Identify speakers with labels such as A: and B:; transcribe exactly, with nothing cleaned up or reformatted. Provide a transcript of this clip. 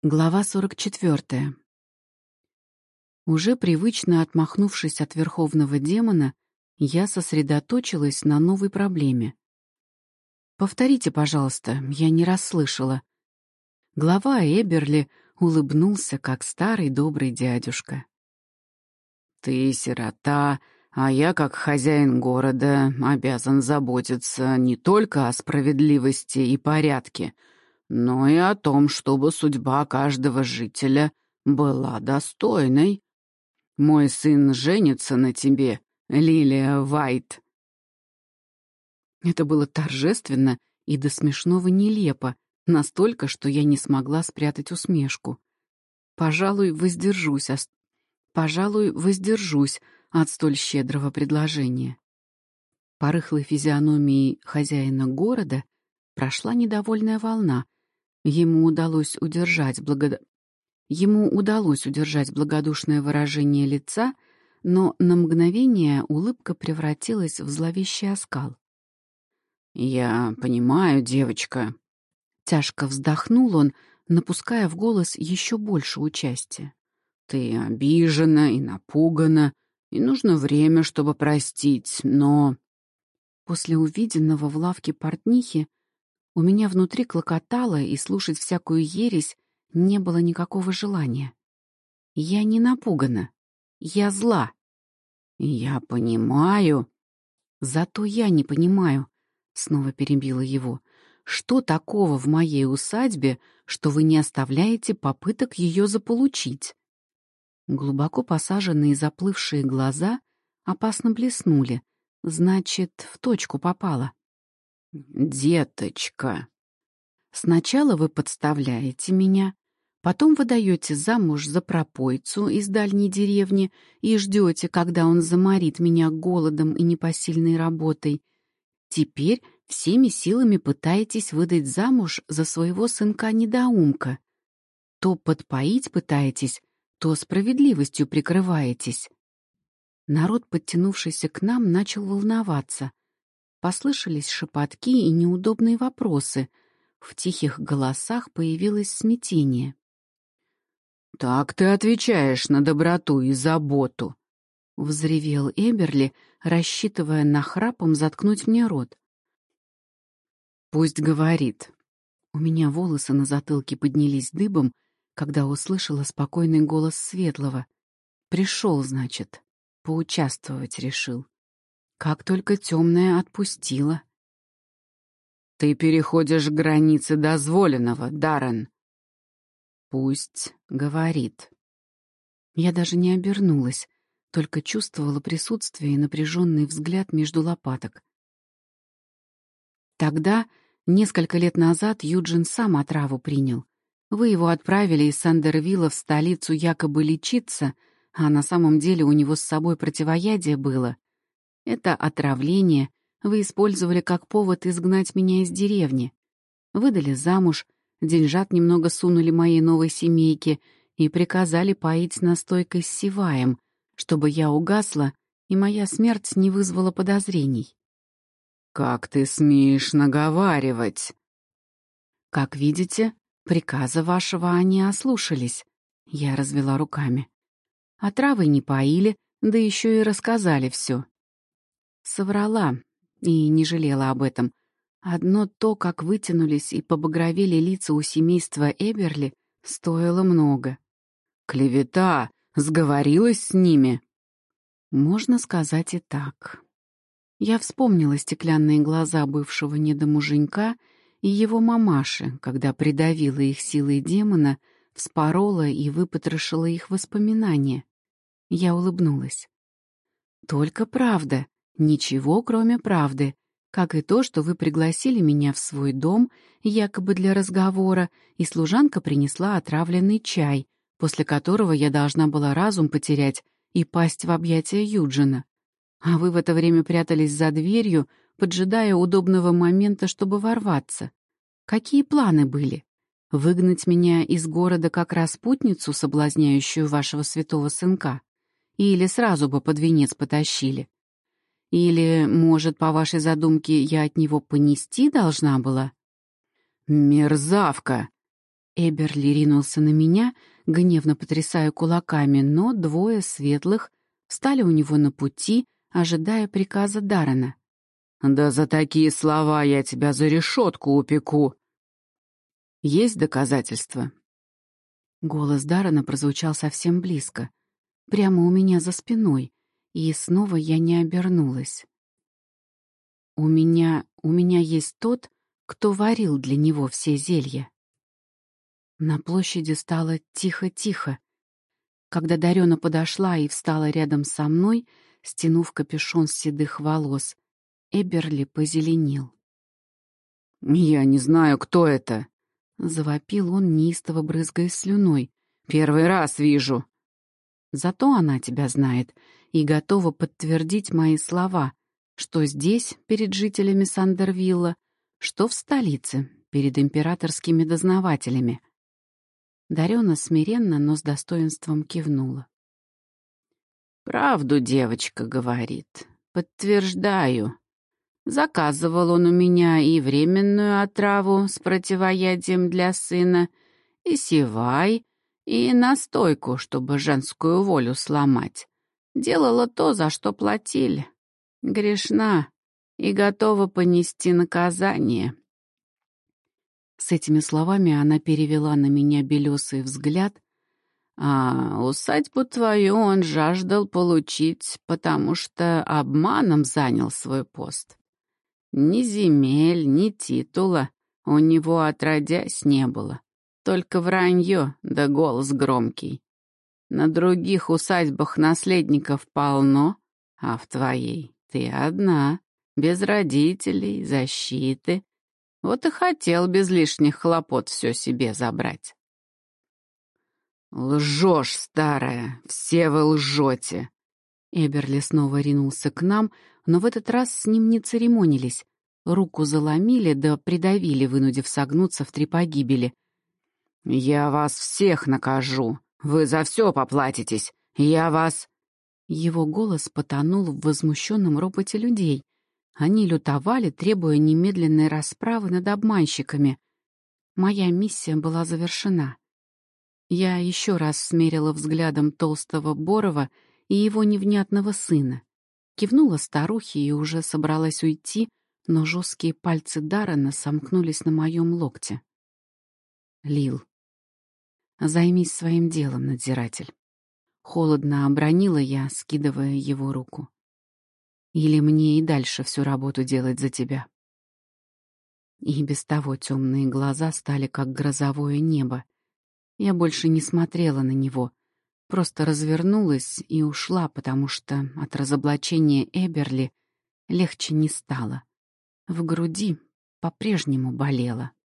A: Глава сорок четвёртая. Уже привычно отмахнувшись от верховного демона, я сосредоточилась на новой проблеме. «Повторите, пожалуйста, я не расслышала». Глава Эберли улыбнулся, как старый добрый дядюшка.
B: «Ты сирота, а я, как хозяин города, обязан заботиться не только о справедливости и порядке, но и о том, чтобы судьба каждого жителя была достойной. Мой сын женится на тебе, Лилия Вайт».
A: Это было торжественно и до смешного нелепо, настолько, что я не смогла спрятать усмешку. Пожалуй, воздержусь, ос- Пожалуй, воздержусь от столь щедрого предложения. По рыхлой физиономии хозяина города прошла недовольная волна. Ему удалось удержать благо... Ему удалось удержать благодушное выражение лица, но на мгновение улыбка превратилась в зловещий оскал.
B: «Я понимаю, девочка».
A: Тяжко вздохнул он, напуская в голос еще больше участия.
B: «Ты обижена и напугана, и нужно время, чтобы простить, но...»
A: После увиденного в лавке портнихи у меня внутри клокотало, и слушать всякую ересь не было никакого желания. Я не напугана. Я зла.
B: «Я понимаю».
A: Зато я не понимаю, — снова перебила его, — что такого в моей усадьбе, что вы не оставляете попыток ее заполучить? Глубоко посаженные заплывшие глаза опасно блеснули. Значит, в точку попала.
B: «Деточка».
A: Сначала вы подставляете меня, потом выдаете замуж за пропойцу из дальней деревни и ждете, когда он заморит меня голодом и непосильной работой. Теперь всеми силами пытаетесь выдать замуж за своего сынка-недоумка. То подпоить пытаетесь, то справедливостью прикрываетесь. Народ, подтянувшийся к нам, начал волноваться. Послышались шепотки и неудобные вопросы. В тихих голосах появилось смятение.
B: «Так ты отвечаешь на доброту и заботу»,
A: — взревел Эберли, рассчитывая нахрапом заткнуть мне рот.
B: «Пусть говорит».
A: У меня волосы на затылке поднялись дыбом, когда услышала спокойный голос Светлого. Пришел, значит, поучаствовать решил. Как только темная отпустила.
B: «Ты переходишь границы дозволенного, Даррен».
A: Пусть говорит. Я даже не обернулась, только чувствовала присутствие и напряженный взгляд между лопаток. Тогда, несколько лет назад, Юджин сам отраву принял. Вы его отправили из Сандервилла в столицу якобы лечиться, а на самом деле у него с собой противоядие было. Это отравление вы использовали как повод изгнать меня из деревни. Выдали замуж, деньжат немного сунули моей новой семейке и приказали поить настойкой с сиваем, чтобы я угасла, и моя смерть не вызвала подозрений.
B: «Как ты смеешь наговаривать?»
A: Как видите, приказа вашего они ослушались. Я развела руками. Отравой не поили, да еще и рассказали все. Соврала и не жалела об этом. Одно то, как вытянулись и побагровели лица у семейства Эберли, стоило много.
B: «Клевета! Сговорилась с ними?»
A: Можно сказать и так. Я вспомнила стеклянные глаза бывшего недомуженька и его мамаши, когда придавила их силой демона, вспорола и выпотрошила их воспоминания. Я улыбнулась. Только правда, ничего кроме правды, как и то, что вы пригласили меня в свой дом, якобы для разговора, и служанка принесла отравленный чай, после которого я должна была разум потерять и пасть в объятия Юджина. А вы в это время прятались за дверью, поджидая удобного момента, чтобы ворваться. Какие планы были? Выгнать меня из города как распутницу, соблазняющую вашего святого сынка? Или сразу бы под венец потащили? Или, может, по вашей задумке, я от него понести должна была?
B: «Мерзавка!»
A: Эберли ринулся на меня, гневно потрясая кулаками, но двое светлых встали у него на пути, ожидая приказа Даррена.
B: «Да за такие слова я тебя за решетку упеку!» «Есть доказательства?»
A: Голос Даррена прозвучал совсем близко, прямо у меня за спиной, и снова я не обернулась. «У меня... у меня есть тот, кто варил для него все зелья». На площади стало тихо-тихо. Когда Дарёна подошла и встала рядом со мной, стянув капюшон с седых волос, Эберли позеленел.
B: «Я не знаю, кто это»,
A: — завопил он, неистово брызгая слюной.
B: «Первый раз вижу».
A: «Зато она тебя знает и готова подтвердить мои слова, что здесь, перед жителями Сандервилла, что в столице, перед императорскими дознавателями». Дарёна смиренно, но с достоинством кивнула.
B: «Правду девочка говорит. Подтверждаю. Заказывал он у меня и временную отраву с противоядием для сына, и севай, и настойку, чтобы женскую волю сломать. Делала то, за что платили. Грешна и готова понести наказание».
A: С этими словами она перевела на меня белесый взгляд.
B: «А усадьбу твою он жаждал получить, потому что обманом занял свой пост. Ни земель, ни титула у него отродясь не было, только вранье да голос громкий. На других усадьбах наследников полно, а в твоей ты одна, без родителей, защиты. Вот и хотел без лишних хлопот все себе забрать». «Лжешь, старая, все вы лжете!»
A: Эберли снова ринулся к нам, но в этот раз с ним не церемонились. Руку заломили да придавили, вынудив согнуться в три погибели.
B: «Я вас всех накажу! Вы за все поплатитесь! Я вас...»
A: Его голос потонул в возмущенном ропоте людей. Они лютовали, требуя немедленной расправы над обманщиками. Моя миссия была завершена. Я еще раз смерила взглядом толстого Борова и его невнятного сына. Кивнула старухе и уже собралась уйти, но жесткие пальцы Даррена сомкнулись на моем локте. «Лил, займись своим делом, надзиратель». Холодно обронила я, скидывая его руку. «Или мне и дальше всю работу делать за тебя?» И без того темные глаза стали как грозовое небо. Я больше не смотрела на него, просто развернулась и ушла, потому что от разоблачения Эберли легче не стало. В груди по-прежнему болело.